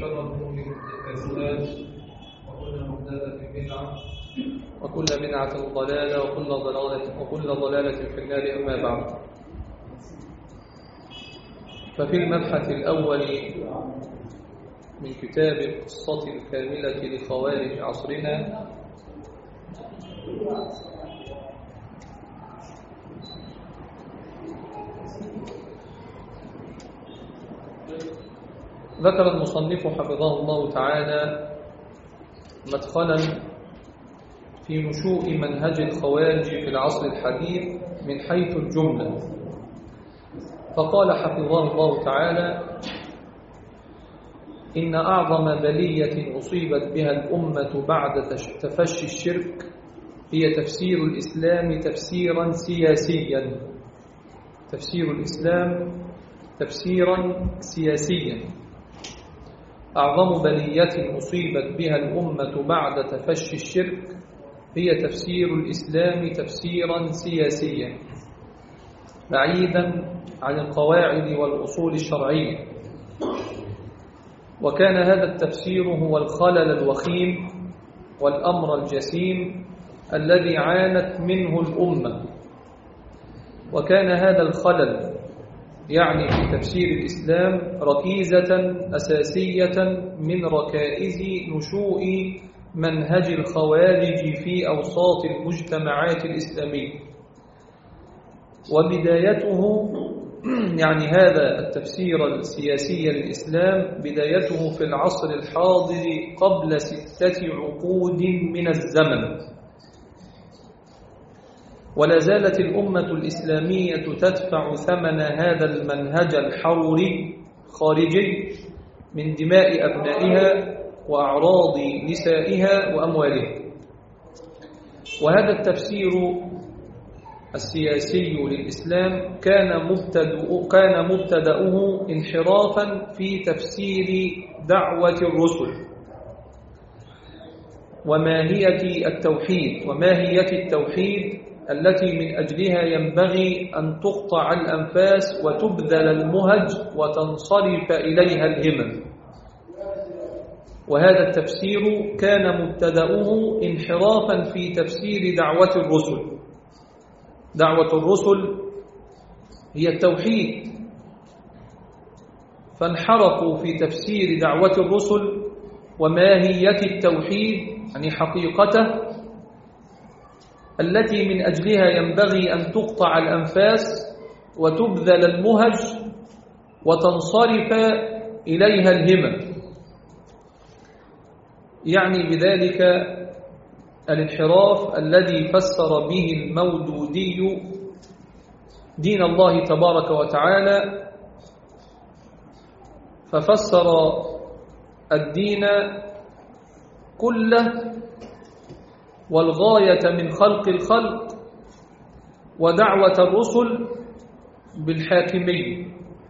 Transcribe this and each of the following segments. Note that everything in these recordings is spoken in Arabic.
وشر الأمور محدثاتها وكل محدثة بدعة وكل بدعة ضلالة وكل ضلالة في النار. أما بعد، ففي المبحث الأول من كتاب القصة الكاملة لخوارج عصرنا ذكر المصنف حفظه الله تعالى مدخلا في نشوء منهج الخوارج في العصر الحديث من حيث الجملة، فقال حفظه الله تعالى: إن أعظم بلية أصيبت بها الأمة بعد تفشي الشرك هي تفسير الإسلام تفسيرا سياسيا. تفسير الإسلام تفسيرا سياسيا. أعظم بلية أصيبت بها الأمة بعد تفشي الشرك هي تفسير الإسلام تفسيرا سياسيا، بعيدا عن القواعد والأصول الشرعية. وكان هذا التفسير هو الخلل الوخيم والأمر الجسيم الذي عانت منه الأمة. وكان هذا الخلل يعني في تفسير الإسلام ركيزة أساسية من ركائز نشوء منهج الخوارج في أوساط المجتمعات الإسلامية. وبدايته يعني هذا التفسير السياسي للإسلام بدايته في العصر الحاضر قبل 6 عقود من الزمن. ولا زالت الأمة الإسلامية تدفع ثمن هذا المنهج الحروري خارجي من دماء أبنائها وأعراض نسائها وأموالها. وهذا التفسير السياسي للإسلام كان مبتدأه انحرافا في تفسير دعوة الرسل وماهية التوحيد التي من أجلها ينبغي أن تقطع الأنفاس وتبذل المهج وتنصرف إليها الهمم. وهذا التفسير كان مبتدأه انحرافا في تفسير دعوة الرسل. دعوة الرسل هي التوحيد، فانحرفوا في تفسير دعوة الرسل وماهية التوحيد يعني حقيقته التي من أجلها ينبغي أن تقطع الأنفاس وتبذل المهج وتنصرف إليها الهمم. يعني بذلك الانحراف الذي فسر به المودودي دين الله تبارك وتعالى، ففسر الدين كله والغاية من خلق الخلق ودعوة الرسل بالحاكمية،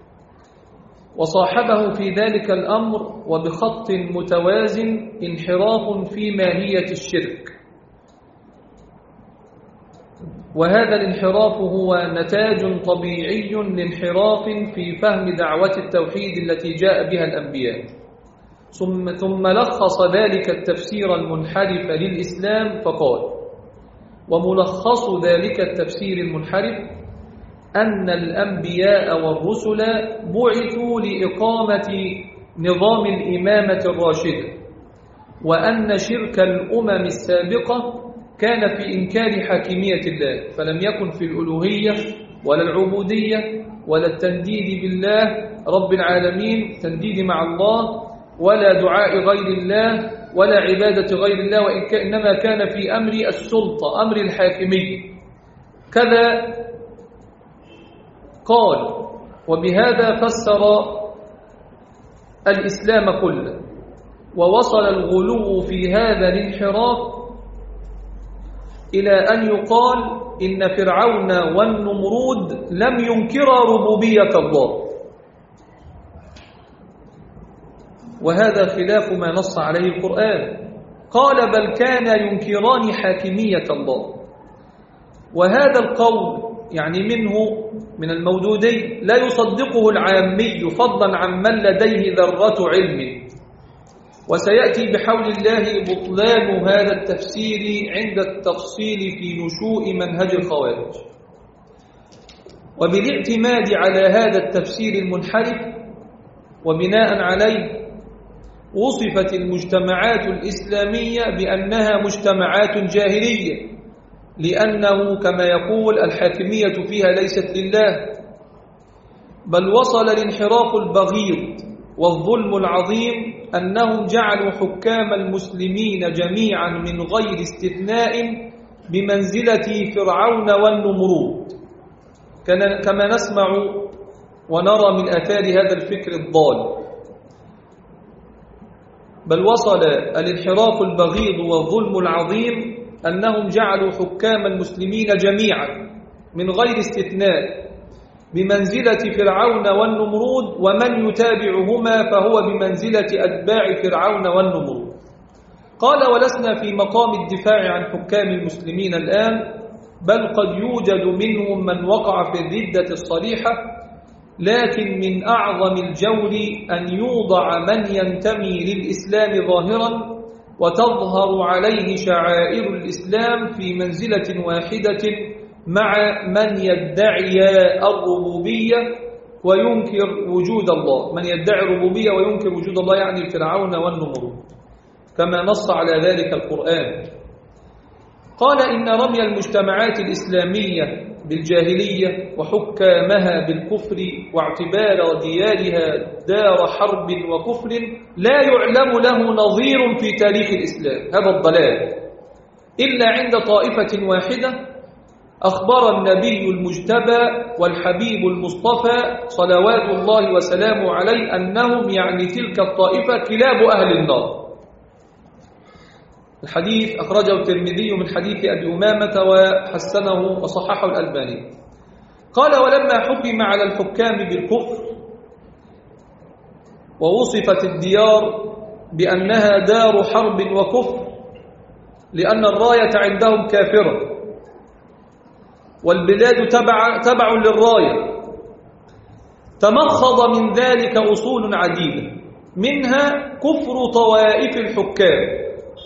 وصاحبه في ذلك الأمر وبخط متوازن انحراف في ماهية الشرك. وهذا الانحراف هو نتاج طبيعي لانحراف في فهم دعوة التوحيد التي جاء بها الأنبياء. ثم لخص ذلك التفسير المنحرف للإسلام فقال: وملخص ذلك التفسير المنحرف أن الأنبياء والرسل بعثوا لإقامة نظام الإمامة الراشدة، وأن شرك الأمم السابقة كان في إنكار حاكمية الله، فلم يكن في الألوهية ولا العبودية ولا التنديد بالله رب العالمين، تنديد مع الله، ولا دعاء غير الله ولا عبادة غير الله، إنما كان في أمر السلطة، أمر الحاكمية. كذا قال، وبهذا فسر الإسلام كله. ووصل الغلو في هذا الانحراف إلى أن يقال إن فرعون والنمرود لم ينكرا ربوبية الله، وهذا خلاف ما نص عليه القرآن. قال: بل كان ينكران حاكمية الله. وهذا القول يعني منه من المودودي لا يصدقه العامي فضلا عن من لديه ذرة علم، وسيأتي بحول الله بطلان هذا التفسير عند التفصيل في نشوء منهج الخوارج. وبالاعتماد على هذا التفسير المنحرف وبناء عليه وصفت المجتمعات الإسلامية بأنها مجتمعات جاهلية، لأنه كما يقول الحاكمية فيها ليست لله، بل وصل الانحراف البغيض والظلم العظيم أنهم جعلوا حكام المسلمين جميعا من غير استثناء بمنزلة فرعون والنمرود، كما نسمع ونرى من آثار هذا الفكر الضال. بل وصل الانحراف البغيض والظلم العظيم أنهم جعلوا حكام المسلمين جميعا من غير استثناء بمنزلة فرعون والنمرود، ومن يتابعهما فهو بمنزلة أتباع فرعون والنمرود. قال: ولسنا في مقام الدفاع عن حكام المسلمين الآن، بل قد يوجد منهم من وقع في الردة الصريحة، لكن من أعظم الجور أن يوضع من ينتمي للإسلام ظاهرا وتظهر عليه شعائر الإسلام في منزلة واحدة مع من يدعي الربوبية وينكر وجود الله. من يدعي الربوبية وينكر وجود الله يعني فرعون والنمرود، كما نص على ذلك القرآن. قال: إن رمي المجتمعات الإسلامية بالجاهلية وحكامها بالكفر واعتبار ديارها دار حرب وكفر لا يعلم له نظير في تاريخ الإسلام، هذا الضلال، إلا عند طائفة واحدة أخبر النبي المجتبى والحبيب المصطفى صلوات الله وسلامه عليه أنهم يعني تلك الطائفة كلاب أهل النار. الحديث أخرجه الترمذي من حديث أبي أمامة وحسنه وصححه الألباني. قال: ولما حكم على الحكام بالكفر ووصفت الديار بأنها دار حرب وكفر لأن الراية عندهم كافرة والبلاد تبع للراية، تمخض من ذلك أصول عديدة، منها كفر طوائف الحكام.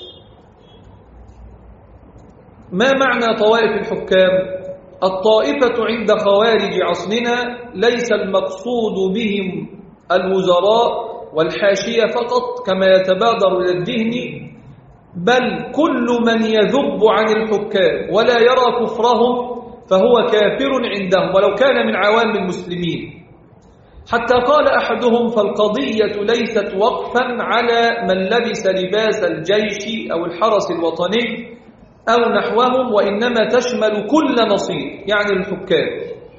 ما معنى طوائف الحكام؟ الطائفة عند خوارج عصرنا ليس المقصود بهم الوزراء والحاشية فقط كما يتبادر إلى الذهن، بل كل من يذب عن الحكام ولا يرى كفرهم فهو كافر عندهم ولو كان من عوام المسلمين. حتى قال أحدهم: فالقضية ليست وقفا على من لبس لباس الجيش أو الحرس الوطني أو نحوهم، وإنما تشمل كل نصيب يعني الحكام.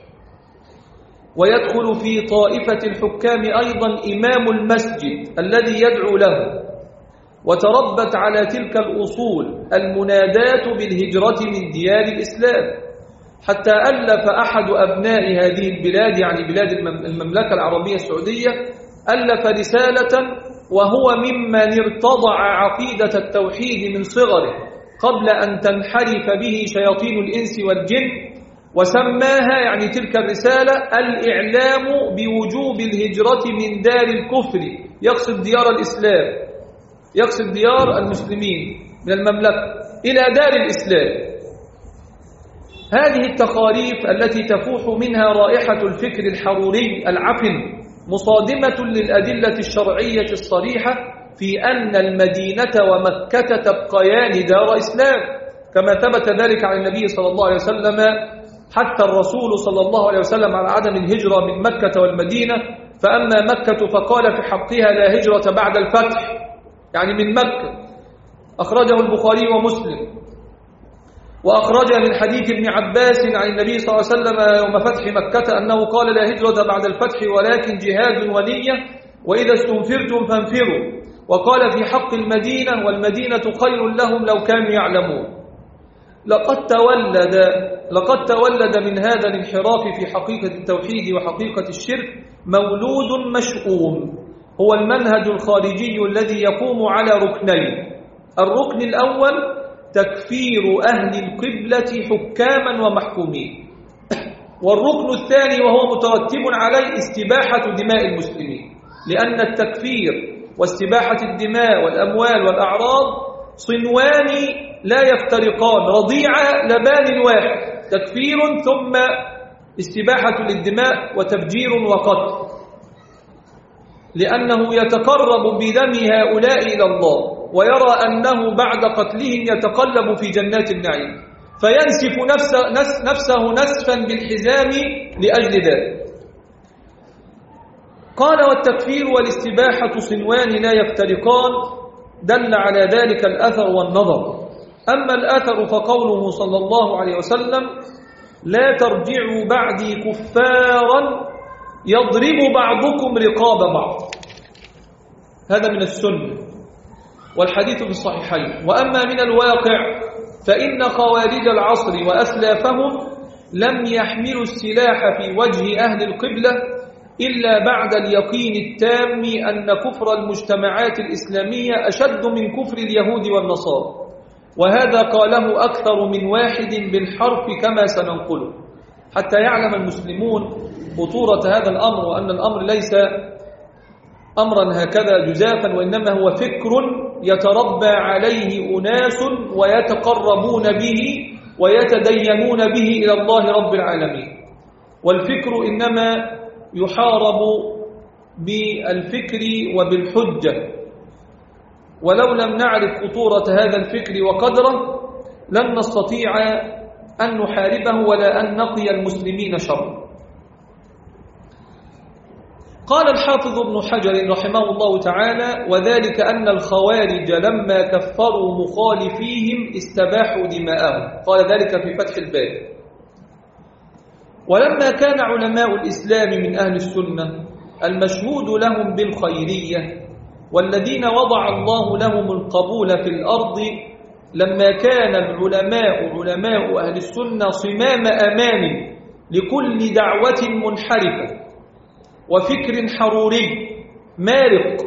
ويدخل في طائفة الحكام أيضا إمام المسجد الذي يدعو له، وتربت على تلك الأصول المنادات بالهجرة من ديار الإسلام، حتى ألف أحد أبناء هذه البلاد يعني بلاد المملكة العربية السعودية ألف رسالة وهو ممن ارتضع عقيدة التوحيد من صغره قبل أن تنحرف به شياطين الإنس والجن، وسماها يعني تلك الرسالة الإعلام بوجوب الهجرة من دار الكفر، يقصد ديار الإسلام، يقصد ديار المسلمين من المملكة إلى دار الإسلام. هذه التخاريف التي تفوح منها رائحة الفكر الحروري العفن مصادمة للأدلة الشرعية الصريحة في أن المدينة ومكة تبقيان دار إسلام، كما ثبت ذلك عن النبي صلى الله عليه وسلم، حتى الرسول صلى الله عليه وسلم على عدم الهجرة من مكة والمدينة، فأما مكة فقال في حقها لا هجرة بعد الفتح يعني من مكة، أخرجه البخاري ومسلم. وأخرج من حديث ابن عباس عن النبي صلى الله عليه وسلم يوم فتح مكة أنه قال لا هجرة بعد الفتح ولكن جهاد ونية، وإذا استنفرتم فانفروا. وقال في حق المدينة والمدينة خير لهم لو كانوا يعلمون. لقد تولد من هذا الانحراف في حقيقة التوحيد وحقيقة الشرك مولود مشؤوم، هو المنهج الخارجي الذي يقوم على ركنين: الركن الأول تكفير أهل القبلة حكاما ومحكومين، والركن الثاني وهو مترتب عليه استباحة دماء المسلمين، لأن التكفير واستباحة الدماء والأموال والأعراض صنوان لا يفترقان، رضيعة لبان واحد، تكفير ثم استباحة للدماء وتفجير وقتل، لأنه يتقرب بدم هؤلاء إلى الله ويرى أنه بعد قتلهم يتقلب في جنات النعيم، فينسف نفسه نسفا بالحزام لأجل ذلك. قال: والتكفير والاستباحة صنوان لا يفترقان، دل على ذلك الأثر والنظر. أما الأثر فقوله صلى الله عليه وسلم: لا ترجعوا بعدي كفارا يضرب بعضكم رقاب بعض، هذا من السنة والحديث في الصحيحين. وأما من الواقع فإن خوارج العصر وأسلافهم لم يحملوا السلاح في وجه أهل القبلة إلا بعد اليقين التام أن كفر المجتمعات الإسلامية أشد من كفر اليهود والنصارى، وهذا قاله أكثر من واحد بالحرف كما سننقله، حتى يعلم المسلمون خطورة هذا الأمر، وأن الأمر ليس أمرا هكذا جزافا، وإنما هو فكر يتربى عليه أناس ويتقربون به ويتدينون به إلى الله رب العالمين. والفكر إنما يحارب بالفكر وبالحجة، ولو لم نعرف خطورة هذا الفكر وقدره لن نستطيع أن نحاربه ولا أن نقي المسلمين شر. قال الحافظ ابن حجر رحمه الله تعالى: وذلك أن الخوارج لما كفروا مخالفيهم استباحوا دماءهم. قال ذلك في فتح الباري. ولما كان علماء الإسلام من أهل السنة المشهود لهم بالخيرية والذين وضع الله لهم القبول في الأرض، لما كان العلماء علماء أهل السنة صمام أمان لكل دعوة منحرفة وفكر حروري مارق،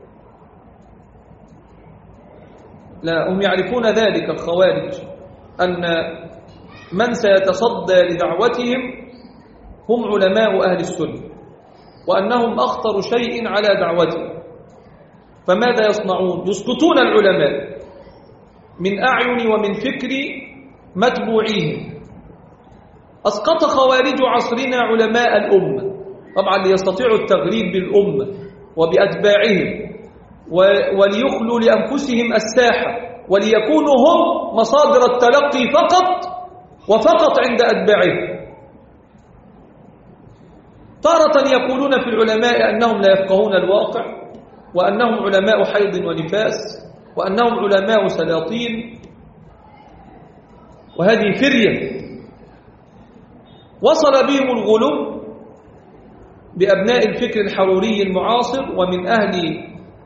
لا هم يعرفون ذلك الخوارج أن من سيتصدى لدعوتهم هم علماء أهل السنة، وأنهم أخطر شيء على دعوتهم. فماذا يصنعون؟ يسقطون العلماء من أعين ومن فكر متبوعيهم. أسقط خوارج عصرنا علماء الأمة، طبعا ليستطيعوا التغريب بالأمة وبأتباعهم وليخلوا لأنفسهم الساحة وليكونوا هم مصادر التلقي فقط وفقط عند أتباعهم. تارة يقولون في العلماء أنهم لا يفقهون الواقع، وأنهم علماء حيض ونفاس، وأنهم علماء سلاطين، وهذه فرية وصل بهم الغلو بأبناء الفكر الحروري المعاصر ومن أهل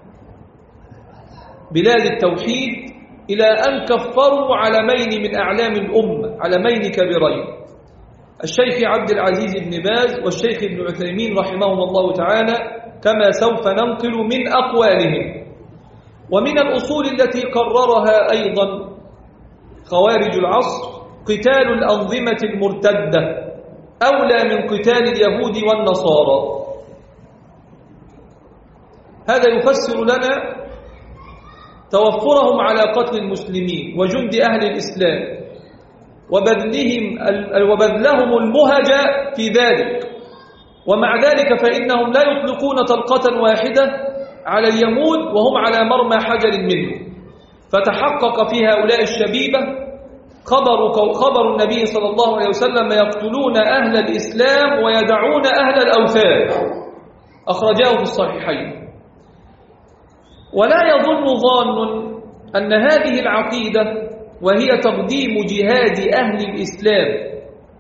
بلاد التوحيد إلى أن كفروا علمين من أعلام الأمة، علمين كبيرين، الشيخ عبد العزيز بن باز والشيخ ابن عثيمين رحمهم الله تعالى، كما سوف ننقل من أقوالهم. ومن الأصول التي قررها أيضا خوارج العصر قتال الأنظمة المرتدة أولى من قتال اليهود والنصارى. هذا يفسر لنا توفرهم على قتل المسلمين وجند أهل الإسلام وبذلهم المهج في ذلك، ومع ذلك فإنهم لا يطلقون طلقة واحدة على اليهود وهم على مرمى حجر منه. فتحقق في هؤلاء الشبيبة خبر النبي صلى الله عليه وسلم: يقتلون أهل الإسلام ويدعون أهل الأوثان، أخرجاه في الصحيحين. ولا يظن ظان أن هذه العقيدة وهي تقديم جهاد أهل الإسلام،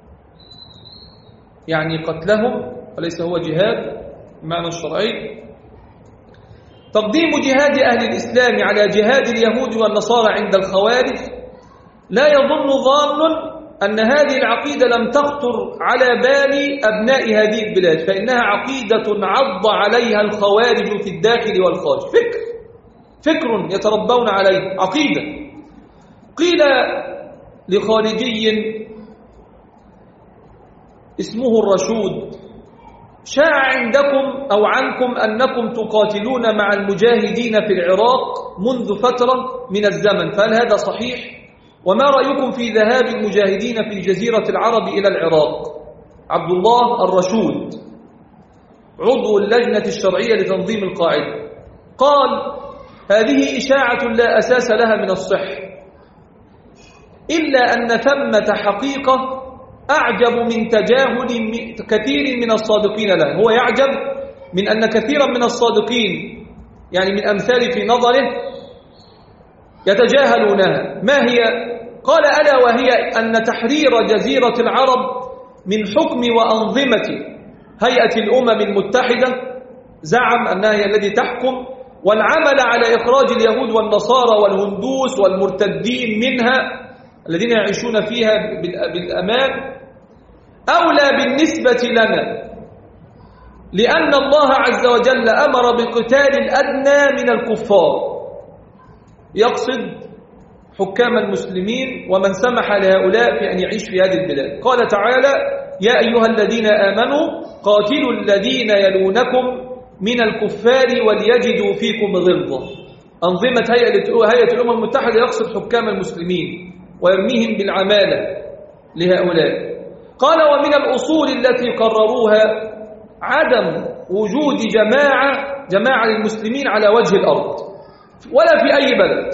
يعني قتلهم وليس هو جهاد بمعنى الشرعي، تقديم جهاد أهل الإسلام على جهاد اليهود والنصارى عند الخوارج، لا يظن ظان أن هذه العقيدة لم تخطر على بال أبناء هذه البلاد، فإنها عقيدة عض عليها الخوارج في الداخل والخارج، فكر يتربون عليه، عقيدة. قيل لخارجي اسمه الرشود شاع عندكم أو عنكم أنكم تقاتلون مع المجاهدين في العراق منذ فترة من الزمن، فهل هذا صحيح؟ وما رأيكم في ذهاب المجاهدين في جزيرة العرب إلى العراق؟ عبد الله الرشود عضو اللجنة الشرعية لتنظيم القاعدة قال: هذه إشاعة لا أساس لها من الصحة، إلا أن ثمة حقيقة أعجب من تجاهل كثير من الصادقين لها. هو يعجب من أن كثيرا من الصادقين يعني من أمثال في نظره يتجاهلونها. ما هي؟ قال: ألا وهي أن تحرير جزيرة العرب من حكم وأنظمة هيئة الأمم المتحدة، زعم أنها هي التي تحكم، والعمل على إخراج اليهود والنصارى والهندوس والمرتدين منها الذين يعيشون فيها بالأمان أولى بالنسبة لنا، لأن الله عز وجل أمر بقتال الأدنى من الكفار، يقصد حكام المسلمين ومن سمح لهؤلاء في أن يعيش في هذه البلاد. قال تعالى: يا أيها الذين آمنوا قاتلوا الذين يلونكم من الكفار وليجدوا فيكم غلظة. أنظمة هيئة الأمم المتحدة يقصد حكام المسلمين ويرميهم بالعمالة لهؤلاء. قال: ومن الأصول التي قرروها عدم وجود جماعة للمسلمين على وجه الأرض ولا في أي بلد،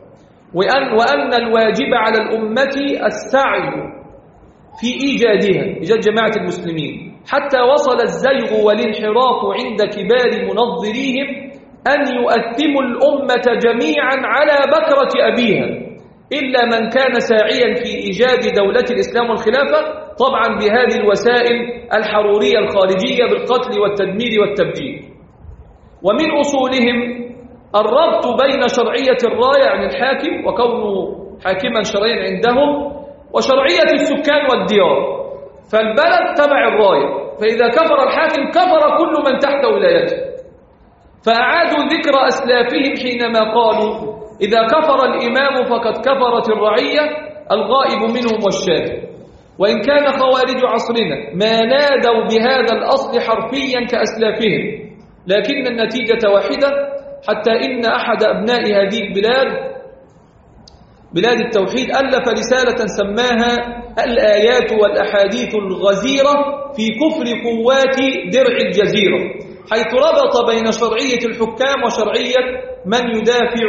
وأن الواجب على الأمة السعي في إيجاد جماعة المسلمين، حتى وصل الزيغ والانحراف عند كبار منظريهم أن يؤثموا الأمة جميعا على بكرة أبيها، إلا من كان ساعيا في إيجاد دولة الإسلام والخلافة، طبعا بهذه الوسائل الحرورية الخارجية بالقتل والتدمير والتبجيل. ومن أصولهم الربط بين شرعية الراية عن الحاكم وكونه حاكما شرعيا عندهم وشرعية السكان والديار، فالبلد تبع الراية، فإذا كفر الحاكم كفر كل من تحت ولايته. فأعادوا ذكر أسلافهم حينما قالوا: إذا كفر الإمام فقد كفرت الرعية، الغائب منهم والشاهد. وإن كان خوارج عصرنا ما نادوا بهذا الأصل حرفيا كأسلافهم، لكن النتيجة واحدة، حتى إن أحد أبناء هذه البلاد بلاد التوحيد ألف رسالة سماها الآيات والأحاديث الغزيرة في كفر قوات درع الجزيرة، حيث ربط بين شرعية الحكام وشرعية من يدافع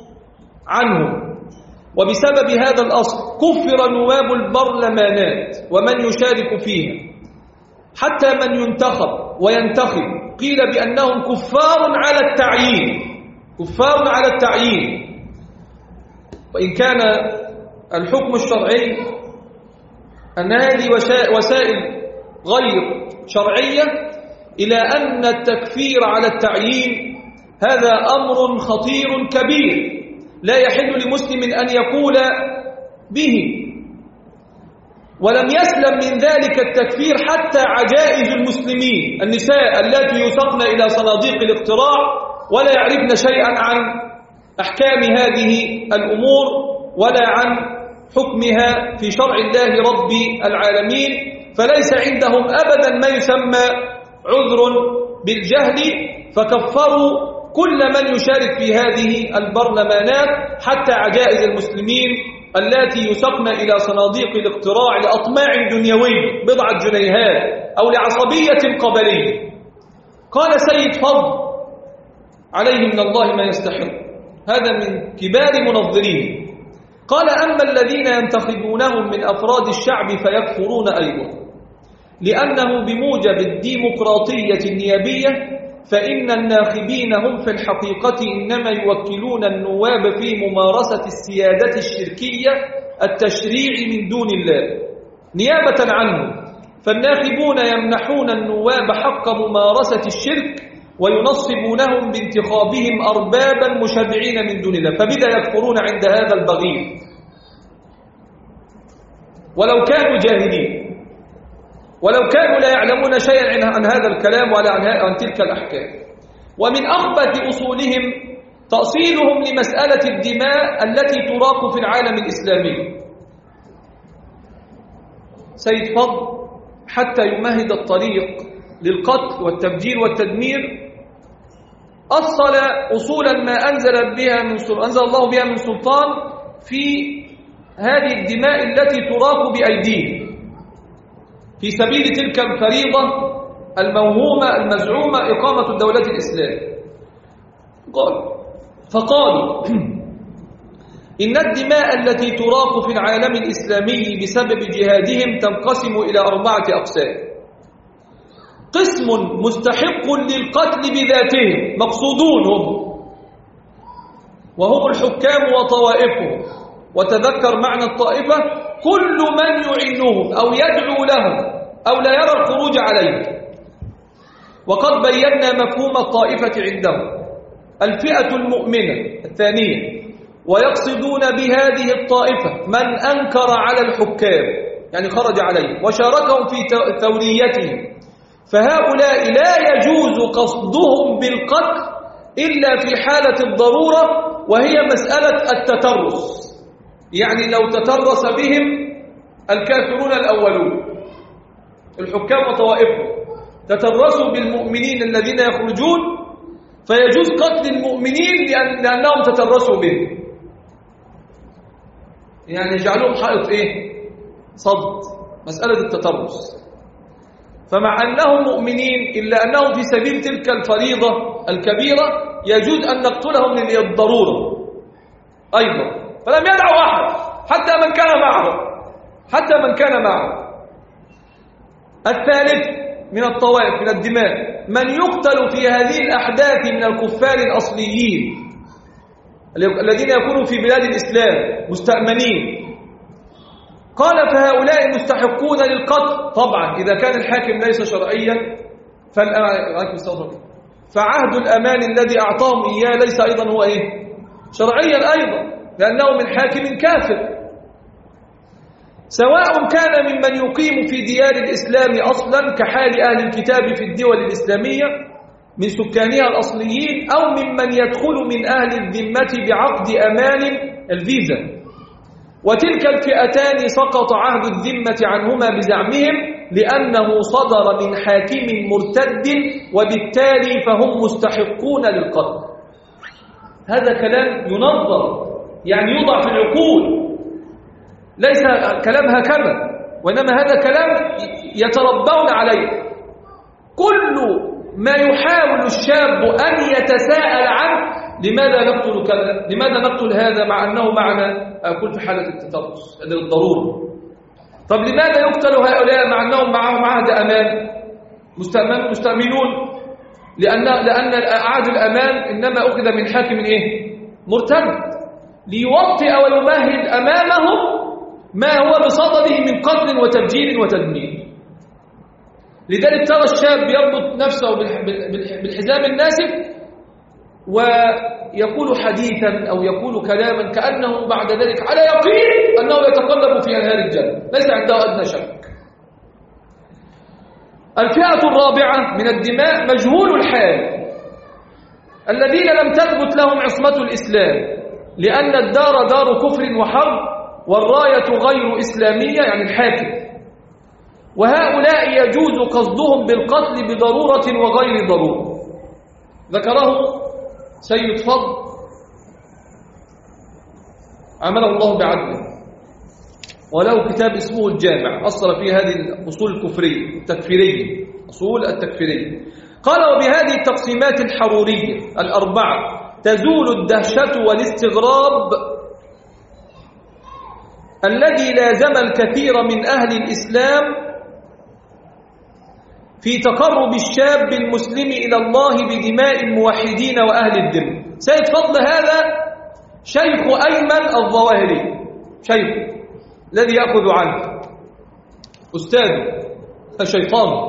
عنهم. وبسبب هذا الأصل كفر نواب البرلمانات ومن يشارك فيها، حتى من ينتخب وينتخب قيل بأنهم كفار على التعيين. وإن كان الحكم الشرعي أن هذه وسائل غير شرعية، إلى أن التكفير على التعيين هذا أمر خطير كبير لا يحل لمسلم أن يقول به. ولم يسلم من ذلك التكفير حتى عجائز المسلمين، النساء اللاتي يسقن إلى صناديق الاقتراع ولا يعرفن شيئا عن أحكام هذه الأمور ولا عن حكمها في شرع الله رب العالمين، فليس عندهم أبدا ما يسمى عذر بالجهل، فكفروا كل من يشارك في هذه البرلمانات، حتى عجائز المسلمين التي يسقن إلى صناديق الاقتراع لأطماع دنيوي بضعة جنيهات أو لعصبية قبلية. قال سيد فضل عليه من الله ما يستحق، هذا من كبار منظرين، قال: أما الذين ينتخبونهم من أفراد الشعب فيكفرون أيضا، لأنه بموجب الديمقراطية النيابية فإن الناخبين هم في الحقيقة إنما يوكلون النواب في ممارسة السيادة الشركية التشريع من دون الله نيابة عنهم، فالناخبون يمنحون النواب حق ممارسة الشرك وينصبونهم بانتخابهم أربابا مشرعين من دون الله، فبذا يكفرون عند هذا البغيض ولو كانوا جاهلين، ولو كانوا لا يعلمون شيئا عن هذا الكلام ولا عن تلك الأحكام. ومن أخبث أصولهم تأصيلهم لمسألة الدماء التي تراق في العالم الإسلامي. سيد فضل حتى يمهد الطريق للقتل والتبجير والتدمير أصل أصولا ما أنزل الله بها من سلطان في هذه الدماء التي تراق بأيديهم في سبيل تلك الفريضة الموهومة المزعومة إقامة الدولة الإسلام. فقالوا إن الدماء التي تراق في العالم الإسلامي بسبب جهادهم تنقسم إلى 4 أقسام. قسم مستحق للقتل بذاتهم مقصودون وهم الحكام وطوائفهم، وتذكر معنى الطائفة كل من يعينهم أو يدعو لهم أو لا يرى الخروج عليهم. وقد بينا مفهوم الطائفة عندهم الفئة المؤمنة الثانية، ويقصدون بهذه الطائفة من أنكر على الحكام يعني خرج عليهم وشاركهم في ثوريتهم، فهؤلاء لا يجوز قصدهم بالقتل إلا في حالة الضرورة، وهي مسألة التترس. يعني لو تترس بهم الكافرون الأولون الحكام وطوائفهم تترسوا بالمؤمنين الذين يخرجون، فيجوز قتل المؤمنين لأنهم تترسوا بهم، يعني يجعلهم حائط صد، مسألة التترس. فمع أنهم مؤمنين إلا أنهم في سبيل تلك الفريضة الكبيرة يجوز أن نقتلهم للضرورة أيضا، فلم يدعوا أحد حتى من كان معه. الثالث من الطوائف من الدماء من يقتل في هذه الأحداث من الكفار الأصليين الذين يكونوا في بلاد الإسلام مستأمنين. قال فهؤلاء مستحقون للقتل طبعا إذا كان الحاكم ليس شرعيا، فعهد الأمان الذي أعطاهم إياه ليس أيضا هو شرعيا أيضا، لأنه من حاكم كافر، سواء كان ممن يقيم في ديار الإسلام أصلا كحال أهل الكتاب في الدول الإسلامية من سكانها الأصليين، أو ممن يدخل من أهل الذمة بعقد أمان الفيزا. وتلك الفئتان سقط عهد الذمة عنهما بزعمهم لأنه صدر من حاكم مرتد، وبالتالي فهم مستحقون للقتل. هذا كلام ينظر يعني يوضع في العقول، ليس كلام هكذا، وإنما هذا كلام يتربون عليه. كل ما يحاول الشاب أن يتساءل عنه لماذا نقتل هذا مع أنه معنا أقول في حالة التترس للضرورة. طب لماذا يقتل هؤلاء مع أنهم معهم عهد أمان مستأمنون؟ لأن عهد الأمان إنما أخذ من حاكم مرتد ليوطئ ويمهد أمامهم ما هو بصدده من قتل وتبجير وتدمير. لذلك ترى الشاب يربط نفسه بالحزام الناسف ويقول حديثا أو يقول كلاما كأنه بعد ذلك على يقين أنه يتقلب في أنهار الجنة، ليس عنده أدنى شك. الفئة الرابعة من الدماء مجهول الحال الذين لم تثبت لهم عصمة الإسلام، لأن الدار دار كفر وحرب والراية غير إسلامية يعني الحاكم، وهؤلاء يجوز قصدهم بالقتل بضرورة وغير ضرورة. ذكره سيد فضل عمله الله بعدله، وله كتاب اسمه الجامع أصل فيه هذه الأصول الكفرية التكفيرية، أصول التكفيرية. قال وبهذه التقسيمات الحرورية الأربعة تزول الدهشة والاستغراب الذي لازم الكثير من أهل الإسلام في تقرب الشاب المسلم إلى الله بدماء الموحدين وأهل الذمة. سيد فضل هذا شيخ أيمن الظواهري، شيخ الذي يأخذ عنه أستاذ الشيطان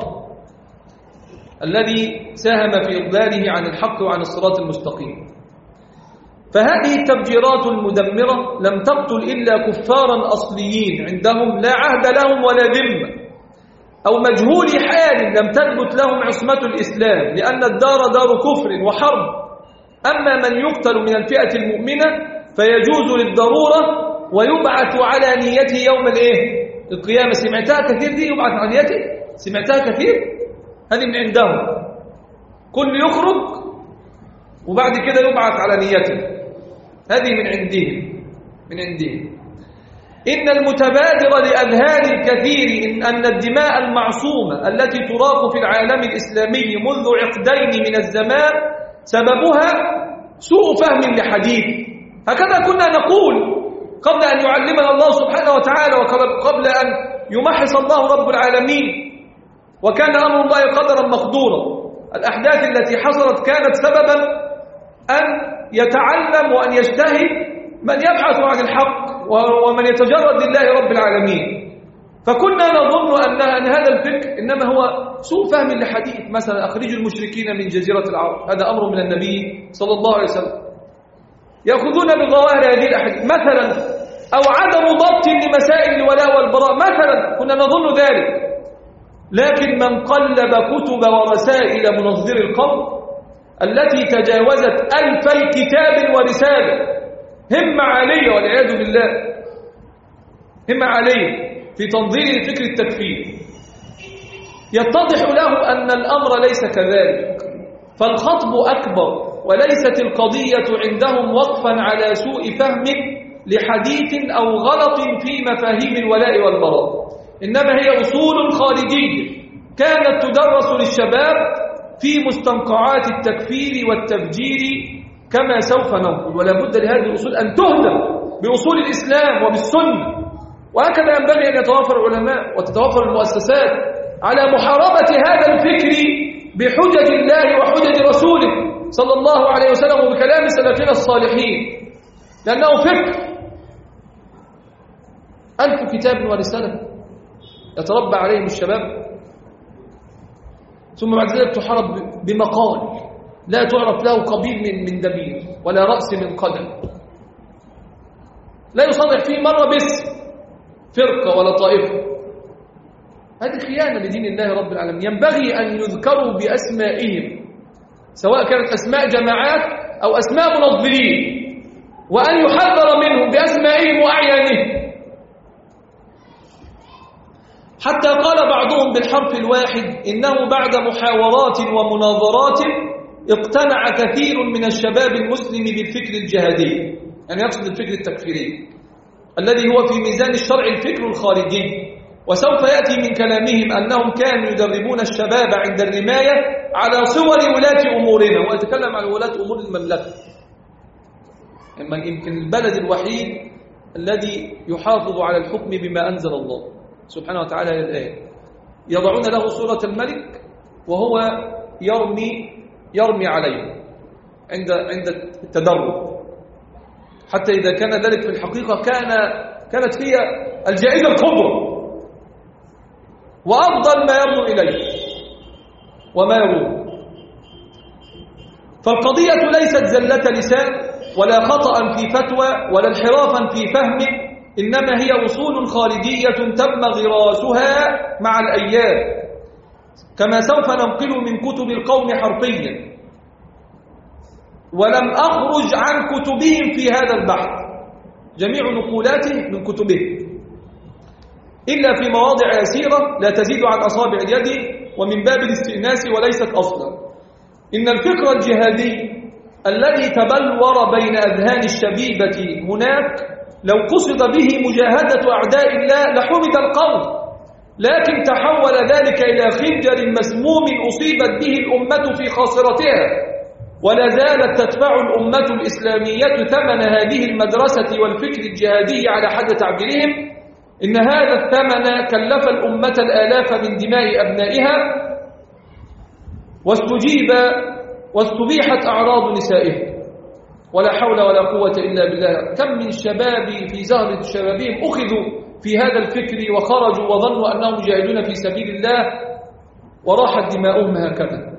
الذي ساهم في إضلاله عن الحق وعن الصراط المستقيم. فهذه التفجيرات المدمرة لم تقتل إلا كفارا أصليين عندهم لا عهد لهم ولا ذمة، أو مجهول حال لم تثبت لهم عصمة الإسلام، لأن الدار دار كفر وحرب. أما من يقتل من الفئة المؤمنة فيجوز للضرورة ويبعث على نيته يوم القيامة. سمعتها كثير دي، يبعث على نيته، سمعتها كثير. هذه من عندهم، كل يخرج وبعد كده يبعث على نيته، هذه من عندهم. إن المتبادر لأذهان الكثير أن الدماء المعصومة التي تراق في العالم الإسلامي منذ عقدين من الزمان سببها سوء فهم لحديث. هكذا كنا نقول قبل أن يعلمنا الله سبحانه وتعالى، وقبل أن يمحص الله رب العالمين، وكان أمر الله قدرا مقدورا. الأحداث التي حصلت كانت سببا أن يتعلم وأن يجتهد من يبحث عن الحق ومن يتجرد لله رب العالمين. فكنا نظن أن هذا الفكر إنما هو سوء فهم لحديث، مثلا أخرجوا المشركين من جزيرة العرب، هذا أمر من النبي صلى الله عليه وسلم. يأخذون بظواهر هذه الأحاديث مثلا، أو عدم ضبط لمسائل الولاء والبراء مثلا، كنا نظن ذلك. لكن من قلب كتب ورسائل منظر القوم التي تجاوزت 2000 كتاب ورسالة، همة عالية والعياذ بالله، همة عالية في تنظير الفكر التكفيري، يتضح له أن الأمر ليس كذلك، فالخطب أكبر، وليست القضية عندهم وقفا على سوء فهم لحديث أو غلط في مفاهيم الولاء والبراء، إنما هي أصول خارجية كانت تدرس للشباب في مستنقعات التكفير والتفجير كما سوف ننقل. ولا بد لهذه الأصول أن تهدم بأصول الإسلام وبالسنة، وهكذا ينبغي أن يتوافر العلماء وتتوافر المؤسسات على محاربة هذا الفكر بحجج الله وحجج رسوله صلى الله عليه وسلم وبكلام سلفنا الصالحين، لأنه فكر 1000 كتاب ورسالة يتربى عليهم الشباب، ثم بعد ذلك تحارب بمقال لا تعرف له قبيل من دبير ولا رأس من قدم، لا يصدح فيه مرة باسم فرقة ولا طائفة. هذه خيانة لدين الله رب العالمين. ينبغي أن يذكروا بأسمائهم، سواء كانت أسماء جماعات أو أسماء منظرين، وأن يحذر منهم بأسمائهم وأعيانهم. حتى قال بعضهم بالحرف الواحد إنه بعد محاورات ومناظرات اقتنع كثير من الشباب المسلم بالفكر الجهادي، يعني يقصد الفكر التكفيري الذي هو في ميزان الشرع الفكر الخارجي. وسوف يأتي من كلامهم أنهم كانوا يدربون الشباب عند الرماية على صور ولاة أمورنا، وأتكلم عن ولاة أمور المملكة، يمكن البلد الوحيد الذي يحافظ على الحكم بما أنزل الله سبحانه وتعالى الآية. يضعون له صورة الملك وهو يرمي عليه عند التدرب، حتى إذا كان ذلك في الحقيقة كانت هي الجائزة الكبرى وأفضل ما يرمو إليه وما يروم. فالقضية ليست زلة لسان ولا خطأ في فتوى ولا انحرافا في فهم، إنما هي أصول خارجية تم غراسها مع الأيام، كما سوف ننقل من كتب القوم حرفيا. ولم أخرج عن كتبهم في هذا البحث، جميع نقولاته من كتبهم إلا في مواضع يسيرة لا تزيد عن أصابع اليد ومن باب الاستئناس وليست أصلا. إن الفكر الجهادي الذي تبلور بين أذهان الشبيبة هناك لو قصد به مجاهدة أعداء الله لحمد القول، لكن تحول ذلك إلى خنجر مسموم أصيبت به الأمة في خاصرتها، ولا زالت تدفع الأمة الإسلامية ثمن هذه المدرسة والفكر الجهادي على حد تعبيرهم. إن هذا الثمن كلف الأمة الآلاف من دماء أبنائها، واستبيحت أعراض نسائهم، ولا حول ولا قوة إلا بالله. كم من شباب في زهرة شبابهم أخذوا في هذا الفكر وخرجوا وظنوا أنهم مجاهدون في سبيل الله وراحت دماؤهم هكذا.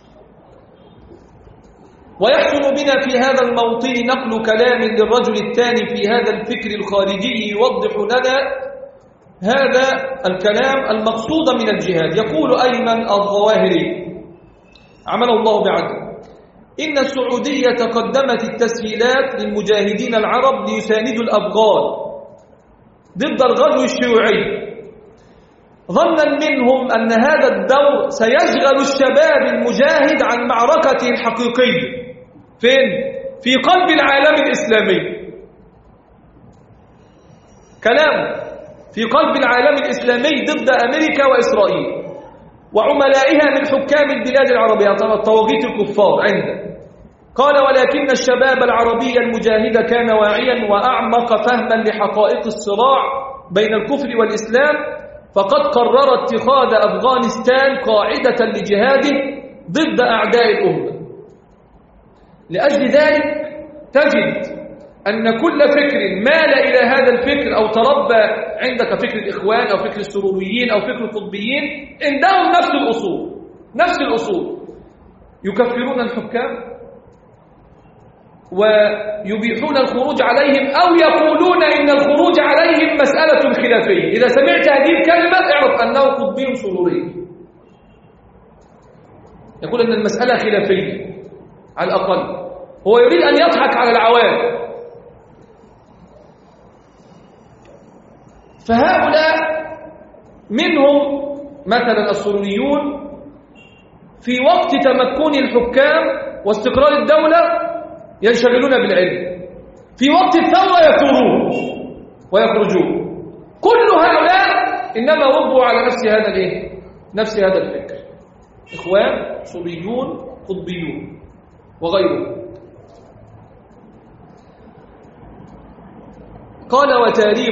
ويحسن بنا في هذا الموطن نقل كلام للرجل الثاني في هذا الفكر الخارجي يوضح لنا هذا الكلام المقصود من الجهاد. يقول أيمن الظواهري عمله الله بعدل: إن السعودية قدمت التسهيلات للمجاهدين العرب ليساندوا الأفغان ضد الغزو الشيوعي، ظنا منهم أن هذا الدور سيشغل الشباب المجاهد عن معركته الحقيقية. فين؟ في قلب العالم الإسلامي. كلام في قلب العالم الإسلامي ضد أمريكا وإسرائيل وعملائها من حكام البلاد العربية، الطواغيت الكفار عنده. قال: ولكن الشباب العربي المجاهد كان واعيا وأعمق فهما لحقائق الصراع بين الكفر والإسلام، فقد قرر اتخاذ أفغانستان قاعدة لجهاده ضد أعداء الأمة. لأجل ذلك تجد أن كل فكر مال إلى هذا الفكر أو تربى عندك فكر الإخوان أو فكر السروريين أو فكر القطبيين، عندهم نفس الأصول. يكفرون الحكام ويبيحون الخروج عليهم أو يقولون إن الخروج عليهم مسألة خلافية. إذا سمعت هذه الكلمة اعرف أنه قطبي سروري، يقول أن المسألة خلافية على الأقل. هو يريد أن يضحك على العوام. فهؤلاء منهم مثلا السروريون في وقت تمكن الحكام واستقرار الدولة ينشغلون بالعلم، في وقت الثورة يثورون ويخرجون. كل هؤلاء إنما ربوا على نفس هذا الفكر، إخوان، سروريون، قطبيون وغيرهم. قال: وتاريخ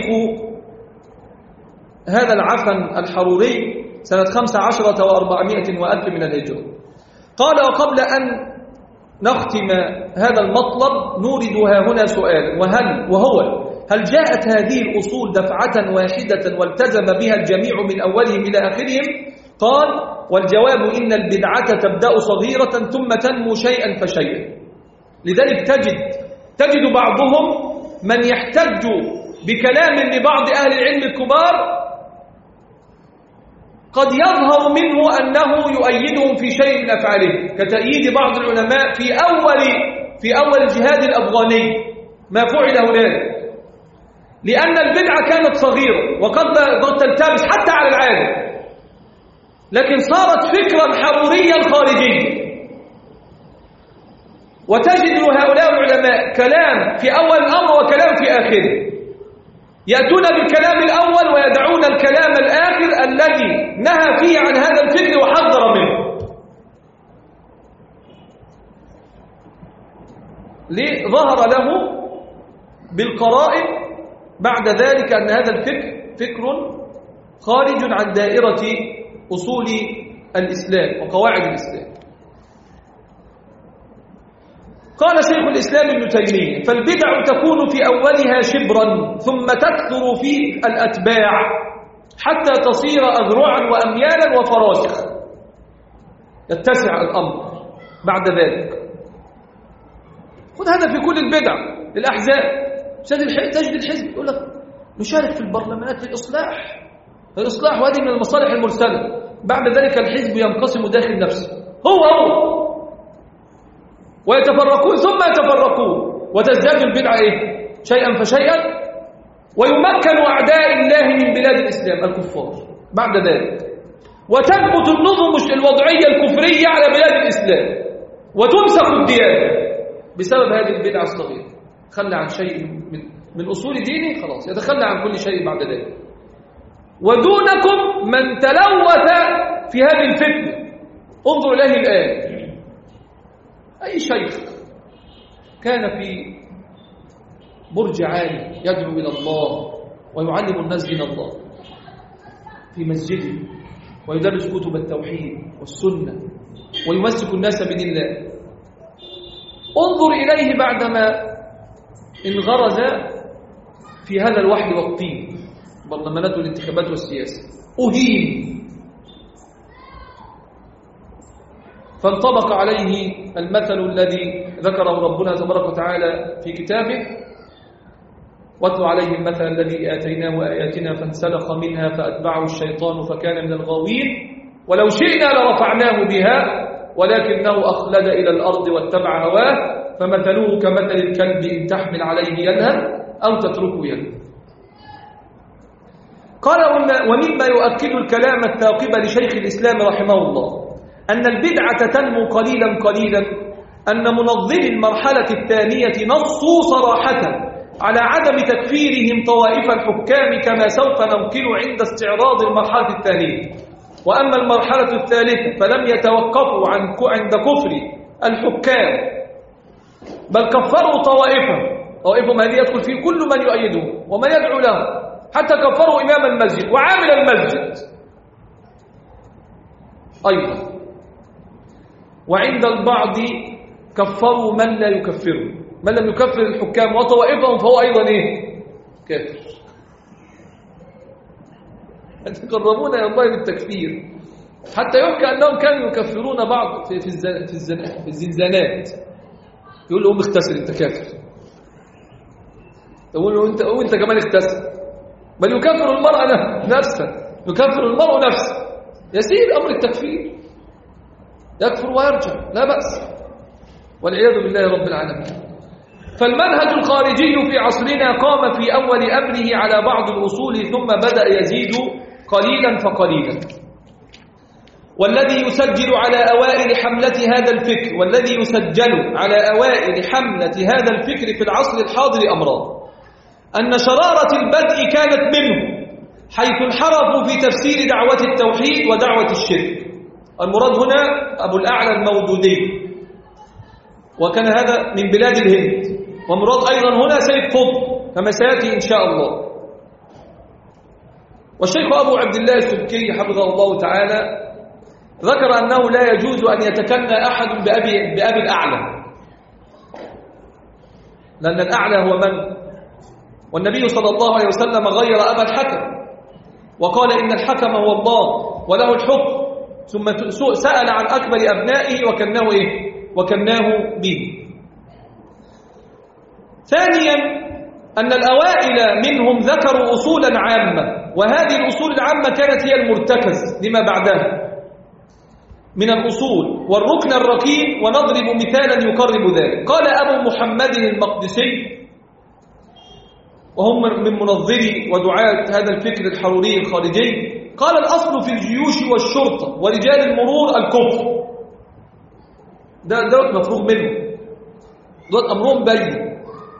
هذا العفن الحروري سنة 15 و400 وألف من الهجرة. قال: وقبل أن نختم هذا المطلب نورد هنا سؤال، هل جاءت هذه الأصول دفعة واحدة والتزم بها الجميع من أولهم إلى آخرهم؟ قال: والجواب إن البدعة تبدأ صغيرة ثم تنمو شيئا فشيئا. لذلك تجد بعضهم من يحتج بكلام لبعض أهل العلم الكبار قد يظهر منه أنه يؤيدهم في شيء من أفعالهم، كتأييد بعض العلماء في أول الجهاد الأفغاني ما فعل هناك، لأن البدعة كانت صغيرة وقد تلتبس حتى على العالم، لكن صارت فكرا حروريا خارجيا. وتجد هؤلاء العلماء كلام في أول الأمر وكلام في آخره، يأتون بالكلام الأول ويدعون الكلام الآخر الذي نهى فيه عن هذا الفكر وحذر منه. ظهر له بالقرائن بعد ذلك أن هذا الفكر فكر خارج عن دائرة أصول الإسلام وقواعد الإسلام. قال شيخ الإسلام ابن تيمية: فالبدع تكون في أولها شبرا ثم تكثر في الأتباع حتى تصير أذرعا وأميالا وفراسخ، يتسع الأمر بعد ذلك. خذ هذا في كل البدع. الأحزاب تجد الحزب يقول لك نشارك في البرلمانات الإصلاح وهذه من المصالح المرسلة. بعد ذلك الحزب ينقسم داخل نفسه هو ويتفرقون ثم يتفرقون وتزداد البدعة شيئا فشيئا، ويمكن أعداء الله من بلاد الإسلام الكفار بعد ذلك، وتثبت النظم الوضعية الكفرية على بلاد الإسلام وتمسك الديانة بسبب هذه البدعة الصغيرة. خلى عن شيء من أصول دينه خلاص يتخلى عن كل شيء بعد ذلك. ودونكم من تلوث في هذه الفتنة. انظر إليه الآن، أي شيخ كان في برج عالي يدعو إلى الله ويعلم الناس دين الله في مسجده ويدرس كتب التوحيد والسنة ويمسك الناس بدين الله، انظر إليه بعدما انغرز في هذا الوحل والطين، برلمانات والانتخابات والسياسة، أهين، فانطبق عليه المثل الذي ذكره ربنا تبارك وتعالى في كتابه: واتل عليهم المثل الذي آتيناه آياتنا فانسلخ منها فأتبعه الشيطان فكان من الغاوين ولو شئنا لرفعناه بها ولكنه أخلد إلى الأرض واتبع هواه فمثله كمثل الكلب إن تحمل عليه يلهث أو تتركه يلهث. قال ومما يؤكد الكلام الثاقب لشيخ الإسلام رحمه الله أن البدعة تنمو قليلا قليلا أن منظمي المرحلة الثانية نصوا صراحة على عدم تكفيرهم طوائف الحكام كما سوف ننقل عند استعراض المرحلة الثانية. وأما المرحلة الثالثة فلم يتوقفوا عند كفر الحكام بل كفروا طوائفهم هذه يدخل فيه كل من يؤيده ومن يدعو له، حتى كفروا إمام المسجد وعامل المسجد أيضا. وعند البعض كفروا من لا يكفره، من لم يكفر الحكام وطوائفهم فهو أيضا كافر. يتقربون إلى الله بالتكفير، حتى يحكى أنهم كانوا يكفرون بعض في الزنزانات، يقول له اغتسل أنت كافر، يقول له أنت كمان اغتسل، بل يكفر المرأة نفسها، يكفر المرء نفسه، يسير أمر التكفير، يكفر ويرجع لا بأس، والعياذ بالله رب العالمين. فالمنهج الخارجي في عصرنا قام في أول أمره على بعض الأصول ثم بدأ يزيد قليلا فقليلا. والذي يسجل على أوائل حملة هذا الفكر في العصر الحاضر أمران: أن شرارة البدء كانت منه حيث انحرفوا في تفسير دعوة التوحيد ودعوة الشرك. المراد هنا أبو الأعلى المودودي، وكان هذا من بلاد الهند، ومراد أيضا هنا سيد قطب كما سيأتي إن شاء الله. والشيخ أبو عبد الله السبكي حفظه الله تعالى ذكر أنه لا يجوز أن يتكنى أحد بأبي الأعلى، لأن الأعلى هو من؟ والنبي صلى الله عليه وسلم غير أبا الحكم وقال إن الحكم هو الله وله الحكم، ثم سأل عن أكبر أبنائه وكناه به. ثانيا أن الأوائل منهم ذكروا أصولا عامة، وهذه الأصول العامة كانت هي المرتكز لما بعدها من الأصول والركن الركين، ونضرب مثالا يقرب ذلك. قال أبو محمد المقدسي، وهم من منظري ودعاة هذا الفكر الحروري الخارجي، قال: الأصل في الجيوش والشرطة ورجال المرور الكفر. ده مفروغ منه، ده أمرهم بين،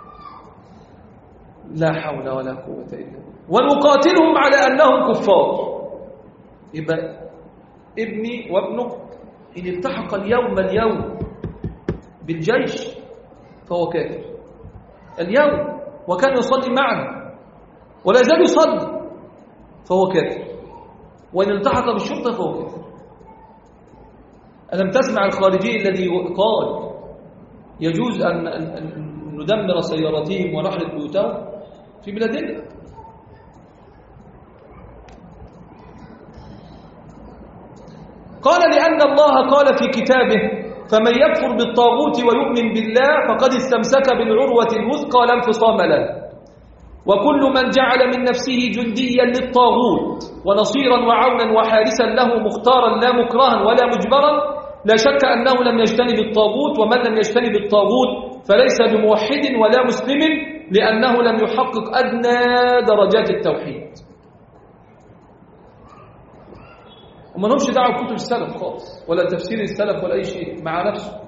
لا حول ولا قوة إلا بالله، ونقاتلهم على أنهم كفار. يبقى ابني وابنك إن التحق اليوم بالجيش فهو كافر اليوم، وكان يصلي معنا ولا زال يصلي فهو كافر، وإن التحق بالشرطة فهو كافر. ألم تسمع الخارجي الذي قال يجوز أن ندمر سياراتهم ونحرق بيوتهم في بلادنا؟ قال: لأن الله قال في كتابه: فمن يكفر بالطاغوت ويؤمن بالله فقد استمسك بالعروة الوثقى لا انفصام لها. وكل من جعل من نفسه جنديا للطاغوت ونصيرا وعونا وحارسا له مختارا لا مكرها ولا مجبرا لا شك أنه لم يجتنب الطاغوت، ومن لم يجتنب الطاغوت فليس بموحد ولا مسلم، لأنه لم يحقق أدنى درجات التوحيد. وما لهمش دعوه بكتب السلف خالص ولا تفسير السلف ولا أي شيء مع نفسه.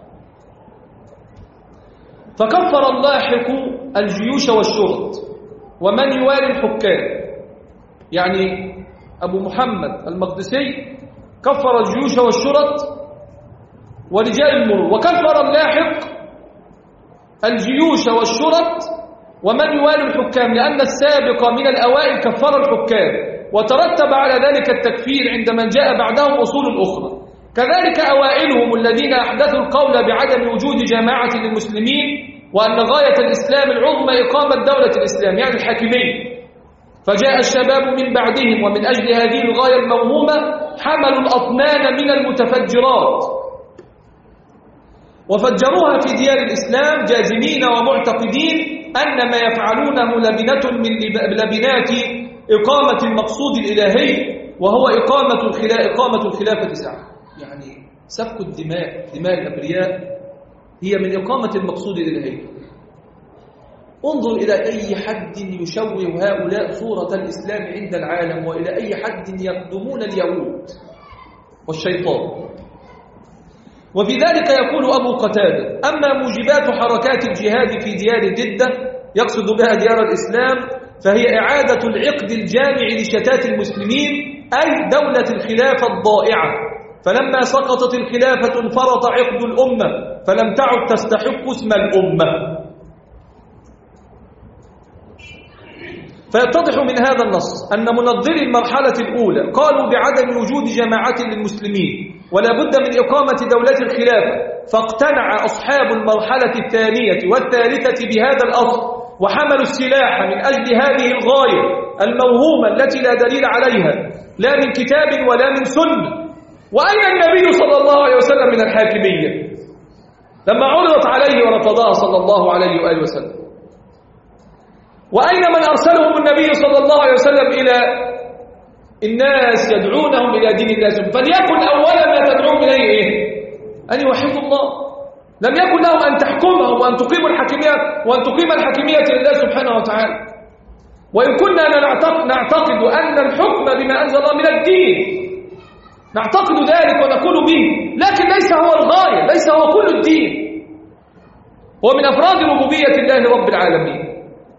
فكفر اللاحق الجيوش والشرط ومن يوالي الحكام، يعني أبو محمد المقدسي كفر الجيوش والشرط ورجال المرور، وكفر اللاحق الجيوش والشرط ومن يوالي الحكام، لأن السابق من الأوائل كفر الحكام، وترتب على ذلك التكفير عند من جاء بعدهم أصول أخرى. كذلك أوائلهم الذين أحدثوا القول بعدم وجود جماعة للمسلمين، وأن غاية الإسلام العظمى إقامة دولة الإسلام يعني الحاكمين، فجاء الشباب من بعدهم ومن أجل هذه الغاية الموهومة حملوا الأطنان من المتفجرات وفجروها في ديار الإسلام، جازمين ومعتقدين أن ما يفعلونه لبنة من لبنات إقامة المقصود الإلهي، وهو إقامة الخلافة ساعة. يعني سفك الدماء، دماء الأبرياء، هي من إقامة المقصود الإلهي. انظر إلى أي حد يشوه هؤلاء صورة الإسلام عند العالم، وإلى أي حد يقدمون اليهود والشيطان. وفي ذلك يقول أبو قتادة: أما موجبات حركات الجهاد في ديار جدة، يقصد بها ديار الإسلام، فهي إعادة العقد الجامع لشتات المسلمين، أي دولة الخلافة الضائعة. فلما سقطت الخلافة انفرط عقد الأمة، فلم تعد تستحق اسم الأمة. فيتضح من هذا النص أن منظري المرحلة الأولى قالوا بعدم وجود جماعة للمسلمين ولا بد من إقامة دولة الخلافة، فاقتنع أصحاب المرحلة الثانية والثالثة بهذا الأصل وحملوا السلاح من أجل هذه الغاية الموهومة التي لا دليل عليها لا من كتاب ولا من سنة. وأين النبي صلى الله عليه وسلم من الحاكمية لما عرضت عليه ورفضها صلى الله عليه وآله وسلم؟ وأين من أرسلهم النبي صلى الله عليه وسلم إلى الناس يدعونهم إلى دين الله؟ فليكن أولا ما تدعوهم إليه إيه؟ أن يوحدوا الله. لم يكن لهم أن تحكمهم وأن تقيم الحاكمية وأن تقيم الحاكمية لله سبحانه وتعالى. وإن كنا نعتقد أن الحكم بما أنزل الله من الدين، نعتقد ذلك ونقول به، لكن ليس هو الغاية، ليس هو كل الدين، هو من أفراد ربوبية الله رب العالمين.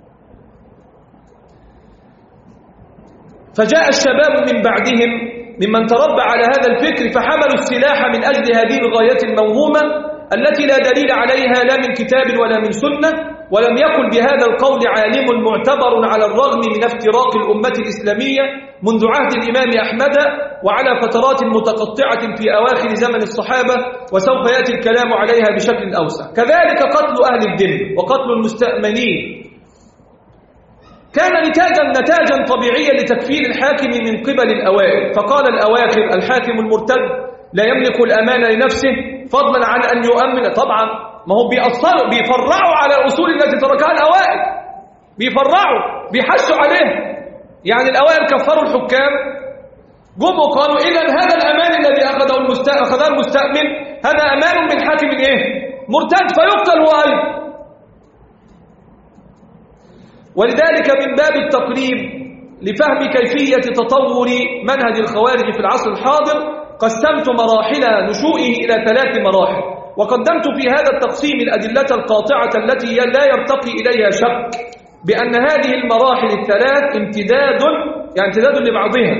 فجاء الشباب من بعدهم ممن تربى على هذا الفكر فحملوا السلاح من أجل هذه الغاية الموهومة التي لا دليل عليها لا من كتاب ولا من سنة. ولم يقل بهذا القول عالم معتبر على الرغم من افتراق الأمة الإسلامية منذ عهد الإمام أحمد وعلى فترات متقطعة في أواخر زمن الصحابة، وسوف يأتي الكلام عليها بشكل أوسع. كذلك قتل أهل الذمة وقتل المستأمنين كان نتاجا طبيعيا لتكفير الحاكم من قبل الأوائل. فقال الأواخر: الحاكم المرتد لا يملك الأمان لنفسه فضلا عن أن يؤمن. طبعا ما هو بيفرعوا على الأصول التي تركها الأوائل، بيحشوا عليه. يعني الأوائل كفروا الحكام، جمعوا قالوا إذن هذا الأمان الذي أخذه المستأمن هذا أمان من حاكم مرتد فيقتل هو أيضا. ولذلك من باب التقريب لفهم كيفية تطور منهج الخوارج في العصر الحاضر قسمت مراحل نشوئه إلى 3 مراحل، وقدمت في هذا التقسيم الأدلة القاطعة التي لا يرتقي إليها شك بأن هذه المراحل ال3 امتداد لبعضها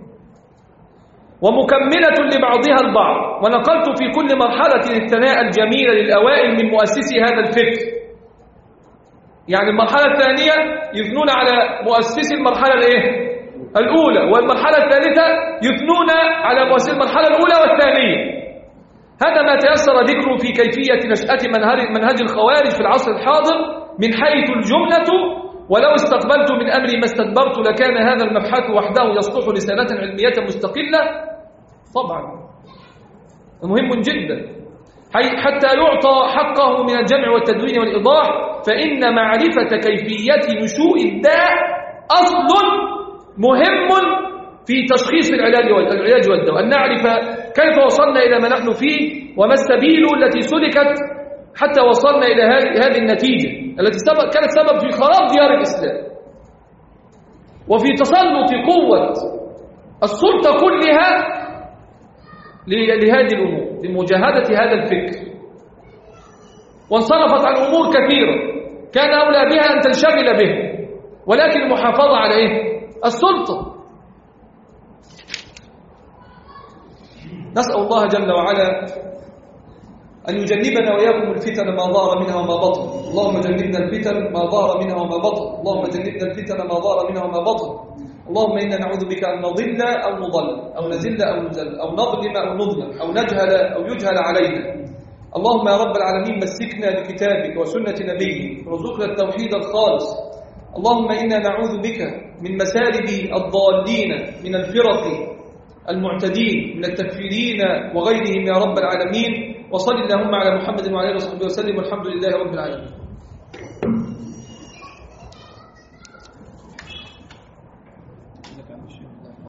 ومكملة لبعضها البعض. ونقلت في كل مرحلة الثناء الجميل للأوائل من مؤسسي هذا الفكر. يعني المرحلة الثانية يثنون على مؤسسي المرحلة الأولى، والمرحلة الثالثة يثنون على مؤسسي المرحلة الأولى والثانية. هذا ما تيسر ذكره في كيفية نشأة منهج الخوارج في العصر الحاضر من حيث الجملة. ولو استقبلت من أمري ما استدبرت لكان هذا المبحث وحده يصلح لسنة علمية مستقلة. طبعا مهم جدا حتى يعطى حقه من الجمع والتدوين والإيضاح، فإن معرفة كيفية نشوء الداء أصل مهم في تشخيص العلاج والدواء. أن نعرف كيف وصلنا إلى ما نحن فيه وما السبيل التي سلكت حتى وصلنا إلى هذه النتيجة التي كانت سبب في خراب ديار الإسلام وفي تسلط قوة السلطة كلها لهذه الأمور، لمجاهدة هذا الفكر، وانصرفت عن أمور كثيرة كان أولى بها أن تنشغل به، ولكن المحافظة على السلطة. نسأل الله جل وعلا أن يجنبنا وإياكم الفتن ما ظهر منها وما بطن. اللهم جنبنا الفتن ما ظهر منها وما بطن. اللهم جنبنا الفتن ما ظهر منها وما بطن. اللهم إنا نعوذ بك أن نضل أو نضل أو نزل أو نزل أو نظلم أو نظلم أو نجهل أو يجهل علينا. اللهم يا رب العالمين مسكنا بكتابك وسنة نبيك وارزقنا التوحيد الخالص. اللهم إنا نعوذ بك من مسالب الضالين من الفرق المعتدين من التكفيرين وغيرهم يا رب العالمين. وصل اللهم على محمد وعلى آله وصحبه وسلم والحمد لله رب العالمين.